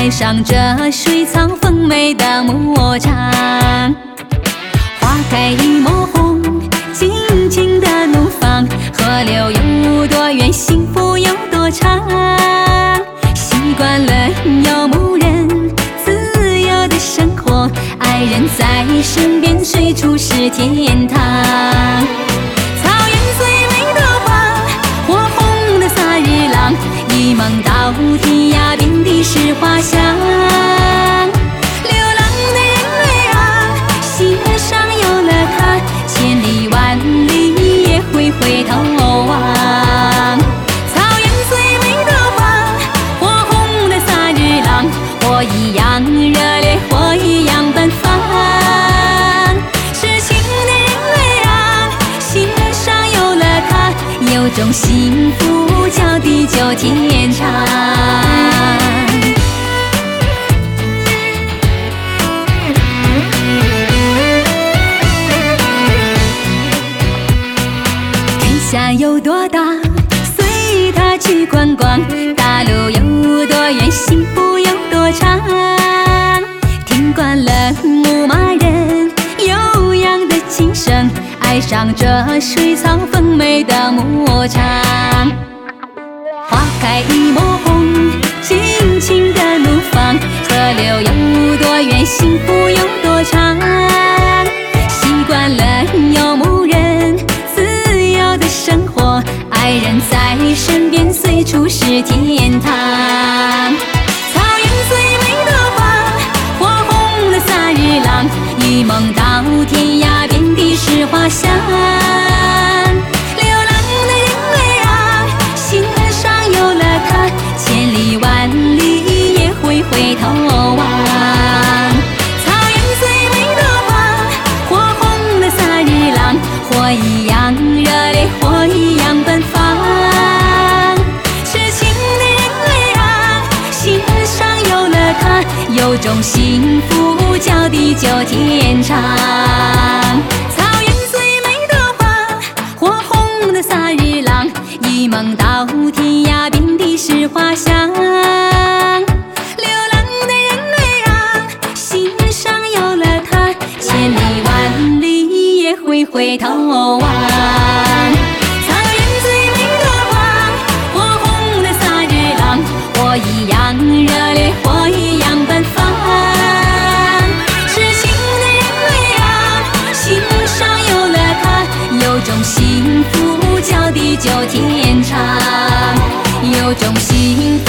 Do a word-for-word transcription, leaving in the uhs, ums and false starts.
爱上这水草丰美的牧场。花开一抹红，尽情的怒放，河流有多远，幸福有多长。习惯了游牧人自由的生活，爱人在身边，随处是天堂。草原最美的花，火红的萨日朗，一梦到天涯，遍地是花香。流浪的人儿啊，心上有了他，千里万里也会回头望。草原最美的花，火红的萨日朗，火一样热烈，火一样奔放。痴情的人儿啊，心上有了他，有种幸福叫地久天长。天下有多大，随他去观光，大路有多远，幸福有多长。听惯了牧马人悠扬的琴声，爱上这水草丰美的牧场。花开一抹红，尽情的怒放，河流有多远，幸福有多长。习惯了游牧人自由的生活，爱人在身边，随处是天堂。草原最美的花，火红的萨日朗，一梦到天涯，遍地是花香。流浪的人儿啊，心上有了他，千里万里也会回头望。草原最美的花，火红的萨日朗，火一样热烈，火一样奔放。痴情的人儿啊，心上有了他，有种幸福叫地久天长。草原最美的花，火红的萨日朗，一梦到天涯，遍地是花香。流浪的人儿啊，心上有了他，千里万里也会回头望。草原最美的花，火红的萨日朗，火一样热烈，火一样奔放。痴情的人儿啊，心上有了他，有种幸福叫地久天长，有种幸福